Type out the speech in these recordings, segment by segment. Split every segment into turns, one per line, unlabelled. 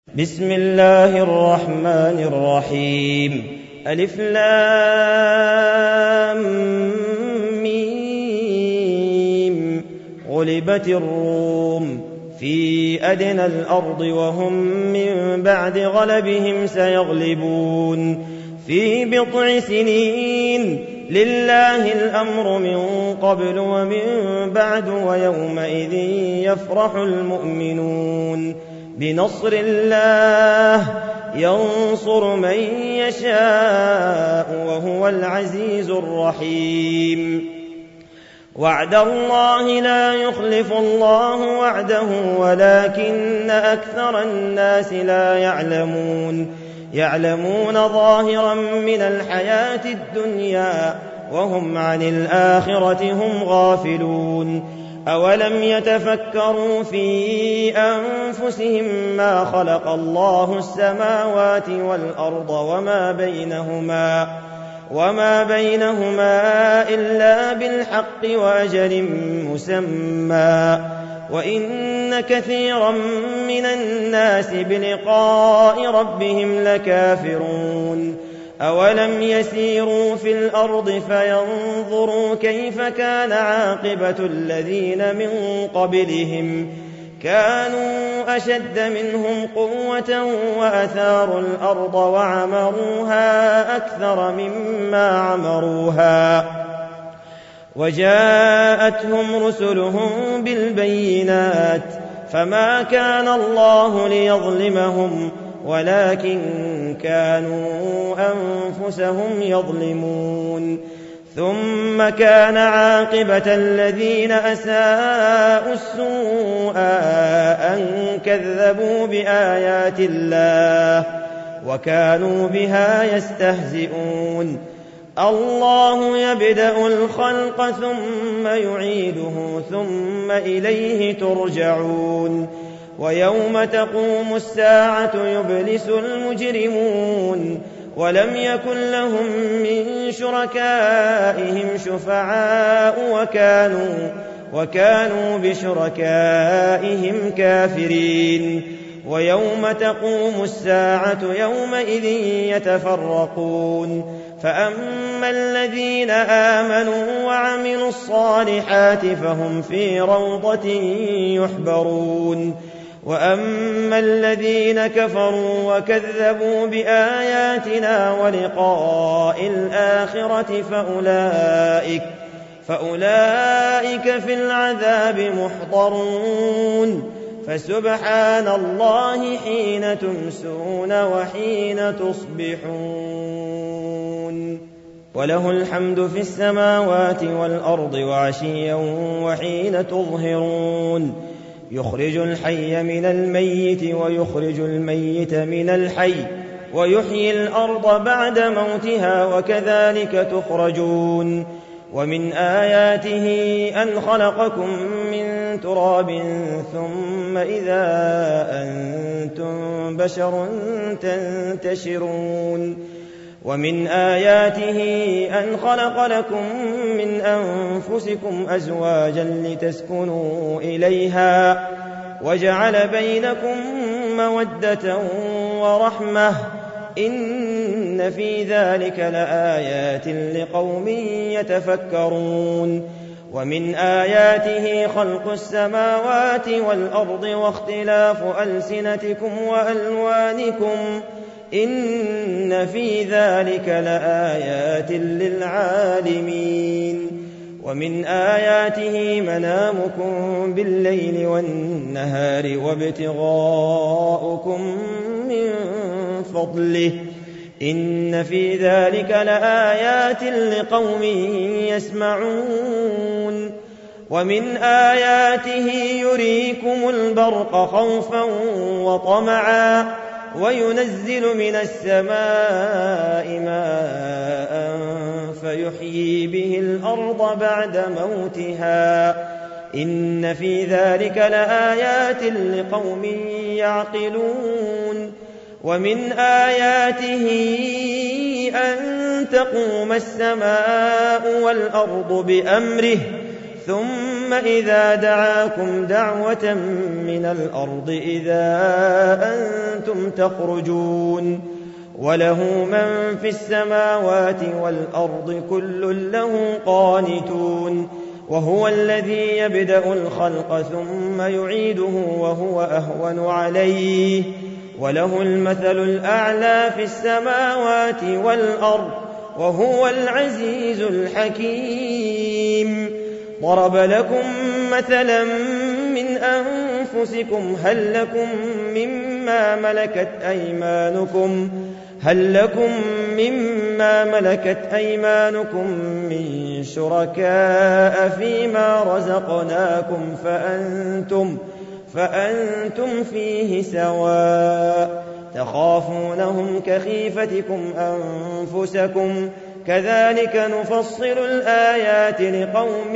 بسم الله الرحمن الرحيم. ألف لام ميم. غلبت الروم في أدنى الأرض وهم من بعد غلبهم سيغلبون في بضع سنين. لله الأمر من قبل ومن بعد ويومئذ يفرح المؤمنون بنصر الله ينصر من يشاء وهو العزيز الرحيم. وعد الله لا يخلف الله وعده ولكن أكثر الناس لا يعلمون ظاهرا من الحياة الدنيا وهم عن الآخرة هم غافلون. أولم يتفكروا في أنفسهم ما خلق الله السماوات والأرض وما بينهما إلا بالحق وأجل مسمى وإن كثيرا من الناس بلقاء ربهم لكافرون. أولم يسيروا في الأرض فينظروا كيف كان عاقبة الذين من قبلهم كانوا أشد منهم قوة وأثاروا الأرض وعمروها أكثر مما عمروها وجاءتهم رسلهم بالبينات فما كان الله ليظلمهم ولكن كانوا أنفسهم يظلمون. ثم كان عاقبة الذين أساءوا السوء أن كذبوا بآيات الله وكانوا بها يستهزئون. الله يبدأ الخلق ثم يعيده ثم إليه ترجعون. ويوم تقوم الساعة يبلس المجرمون ولم يكن لهم من شركائهم شفعاء وكانوا بشركائهم كافرين. ويوم تقوم الساعة يومئذ يتفرقون فأما الذين آمنوا وعملوا الصالحات فهم في روضة يحبرون وأما الذين كفروا وكذبوا بآياتنا ولقاء الآخرة فأولئك في العذاب محضرون. فسبحان الله حين تمسون وحين تصبحون. وله الحمد في السماوات والأرض وعشيا وحين تظهرون. يخرج الحي من الميت ويخرج الميت من الحي ويحيي الأرض بعد موتها وكذلك تخرجون. ومن آياته أن خلقكم من تراب ثم إذا أنتم بشر تنتشرون. ومن آياته أن خلق لكم من أنفسكم أزواجا لتسكنوا إليها وجعل بينكم مودة ورحمة إن في ذلك لآيات لقوم يتفكرون. ومن آياته خلق السماوات والأرض واختلاف ألسنتكم وألوانكم إن في ذلك لآيات للعالمين. ومن آياته منامكم بالليل والنهار وابتغاؤكم من فضله إن في ذلك لآيات لقوم يسمعون. ومن آياته يريكم البرق خوفا وطمعا وينزل من السماء ماء فيحيي به الأرض بعد موتها إن في ذلك لآيات لقوم يعقلون. ومن آياته أن تقوم السماء والأرض بأمره ثم إذا دعاكم دعوة من الأرض إذا أنتم تخرجون وله من في السماوات والأرض كل له قانتون وهو الذي يبدأ الخلق ثم يعيده وهو أهون عليه وله المثل الأعلى في السماوات والأرض وهو العزيز الحكيم ضرب لكم مثلا من أنفسكم هل لكم مما ملكت أيمانكم من شركاء فيما رزقناكم فأنتم فيه سواء تخافونهم كخيفتكم أنفسكم كذلك نفصل الآيات لقوم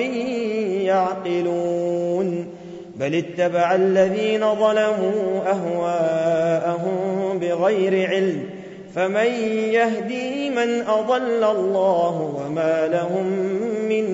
يعقلون بل اتبع الذين ظلموا أهواءهم بغير علم فمن يهدي من أضل الله وما لهم من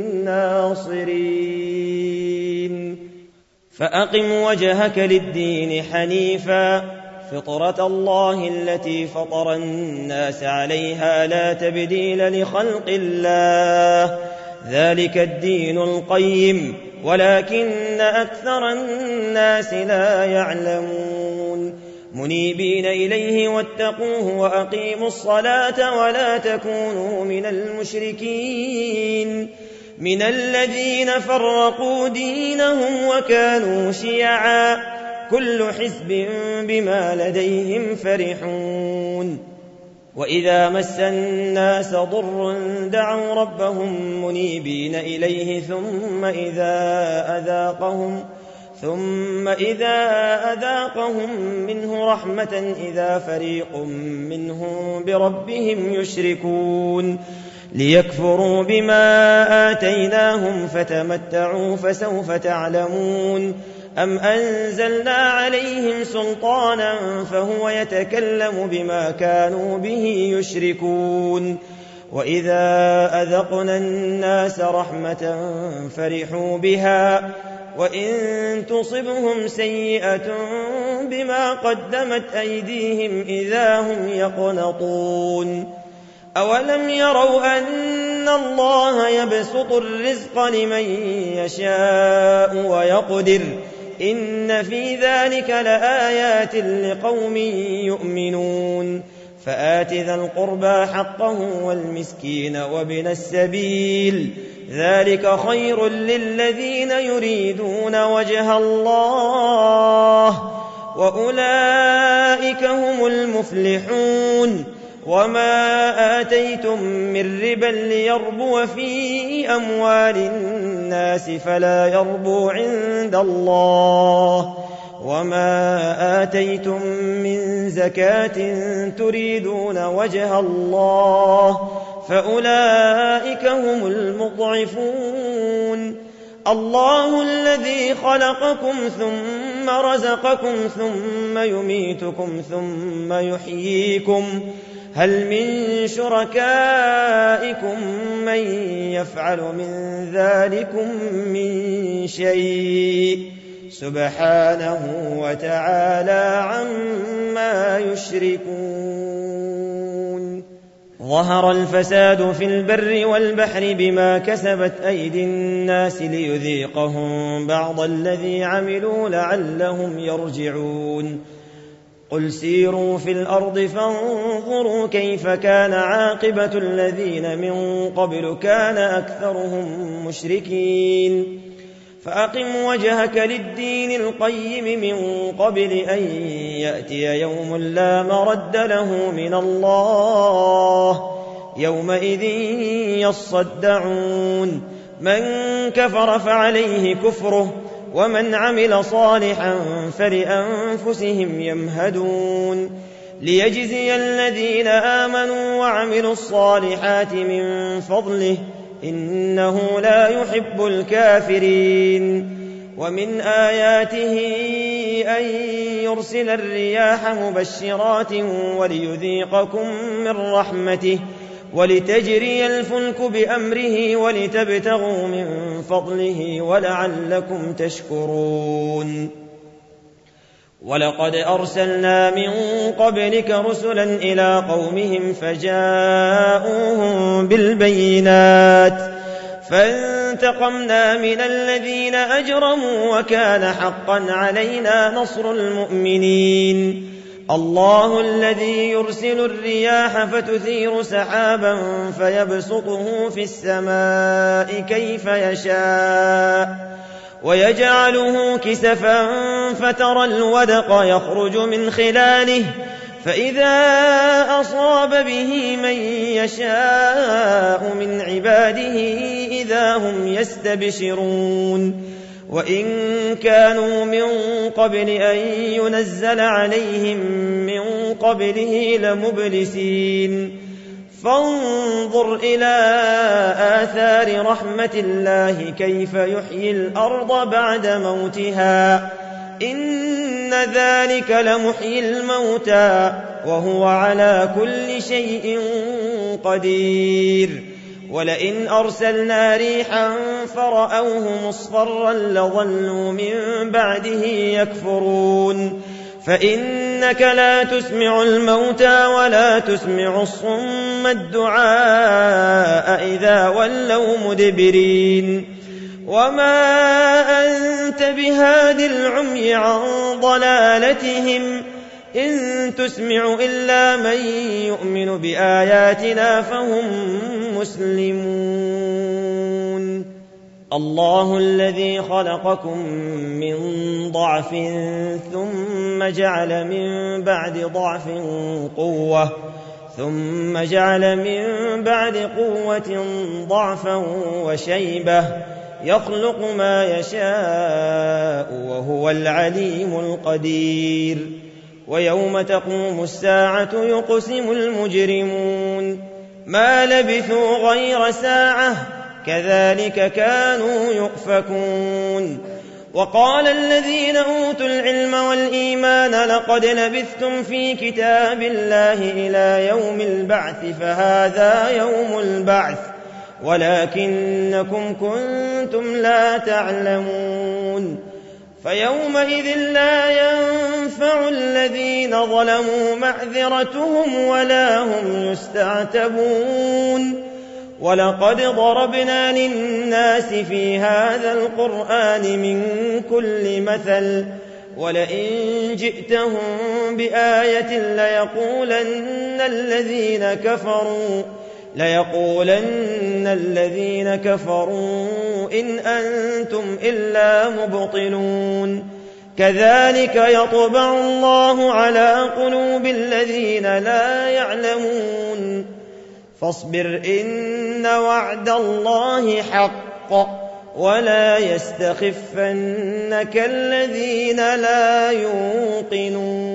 ناصرين فأقم وجهك للدين حنيفا فطرة الله التي فطر الناس عليها لا تبديل لخلق الله ذلك الدين القيم ولكن أكثر الناس لا يعلمون منيبين إليه واتقوه وأقيموا الصلاة ولا تكونوا من المشركين من الذين فرقوا دينهم وكانوا شيعا كل حزب بما لديهم فرحون وإذا مس الناس ضر دعوا ربهم منيبين إليه ثم إذا أذاقهم منه رحمة إذا فريق منهم بربهم يشركون ليكفروا بما آتيناهم فتمتعوا فسوف تعلمون أم أنزلنا عليهم سلطانا فهو يتكلم بما كانوا به يشركون وإذا أذقنا الناس رحمة فرحوا بها وإن تصبهم سيئة بما قدمت أيديهم إذا هم يقنطون أولم يروا أن الله يبسط الرزق لمن يشاء ويقدر إن في ذلك لآيات لقوم يؤمنون فآت ذا القربى حقه والمسكين وابن السبيل ذلك خير للذين يريدون وجه الله وأولئك هم المفلحون وما آتيتم من ربا ليربو في أموال الناس فلا يربو عند الله وما آتيتم من زكاة تريدون وجه الله فأولئك هم المضعفون الله الذي خلقكم ثم رزقكم ثم يميتكم ثم يحييكم هل من شركائكم من يفعل من ذلكم من شيء سبحانه وتعالى عما يشركون ظهر الفساد في البر والبحر بما كسبت أيدي الناس ليذيقهم بعض الذي عملوا لعلهم يرجعون قل سيروا في الأرض فانظروا كيف كان عاقبة الذين من قبل كان أكثرهم مشركين فأقم وجهك للدين القيم من قبل أن يأتي يوم لا مرد له من الله يومئذ يصدعون من كفر فعليه كفره ومن عمل صالحا فلأنفسهم يمهدون ليجزي الذين آمنوا وعملوا الصالحات من فضله إنه لا يحب الكافرين ومن آياته أن يرسل الرياح مبشرات وليذيقكم من رحمته ولتجري الفلك بأمره ولتبتغوا من فضله ولعلكم تشكرون ولقد أرسلنا من قبلك رسلا إلى قومهم فجاءوهم بالبينات فانتقمنا من الذين أجرموا وكان حقا علينا نصر المؤمنين الله الذي يرسل الرياح فتثير سحابا فيبسطه في السماء كيف يشاء ويجعله كسفا فترى الودق يخرج من خلاله فإذا أصاب به من يشاء من عباده إذا هم يستبشرون وإن كانوا من قبل أن ينزل عليهم من قبله لمبلسين فانظر إلى آثار رحمة الله كيف يحيي الأرض بعد موتها إن ذلك لمحيي الموتى وهو على كل شيء قدير ولئن أرسلنا ريحا فرأوه مصفرا لظلوا من بعده يكفرون فإنك لا تسمع الموتى ولا تسمع الصم الدعاء إذا ولوا مدبرين وما أنت بهاد العمي عن ضلالتهم إن تسمع إلا من يؤمن بآياتنا فهم مسلمون الله الذي خلقكم من ضعف ثم جعل من بعد ضعف قوة ثم جعل من بعد قوة ضعفا وشيبة يخلق ما يشاء وهو العليم القدير ويوم تقوم الساعة يقسم المجرمون ما لبثوا غير ساعة كذلك كانوا يؤفكون وقال الذين أوتوا العلم والإيمان لقد لبثتم في كتاب الله إلى يوم البعث فهذا يوم البعث ولكنكم كنتم لا تعلمون فيومئذ لا ينفع الذين ظلموا معذرتهم ولا هم يستعتبون ولقد ضربنا للناس في هذا القرآن من كل مثل ولئن جئتهم بآية ليقولن الذين كفروا إن أنتم إلا مبطلون كذلك يطبع الله على قلوب الذين لا يعلمون فاصبر إن وعد الله حق ولا يستخفنك الذين لا يوقنون